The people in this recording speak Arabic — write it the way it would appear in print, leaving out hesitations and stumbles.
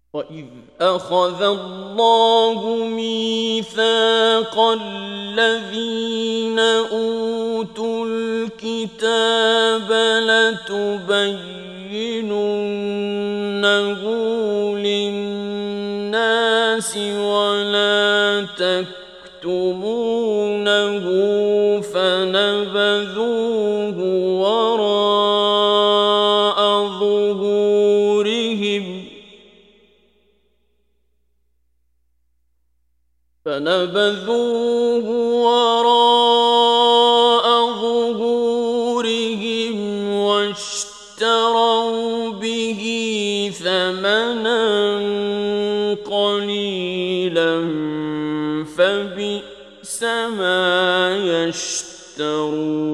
وَإِذْ أَخَذَ اللَّهُ مِيثَاقَ الَّذِينَ أُوتُوا الْكِتَابَ لَتُبَيِّنُنَّهُ لِلنَّاسِ وَلَا تَكْتُمُونَهُ فَنَبَذُوهُ وَرَاءَ ظُهُورِهِمْ وَاشْتَرَوْا بِهِ ثَمَنًا قَلِيلًا فَبِئْسَ مَا يَشْتَرُونَ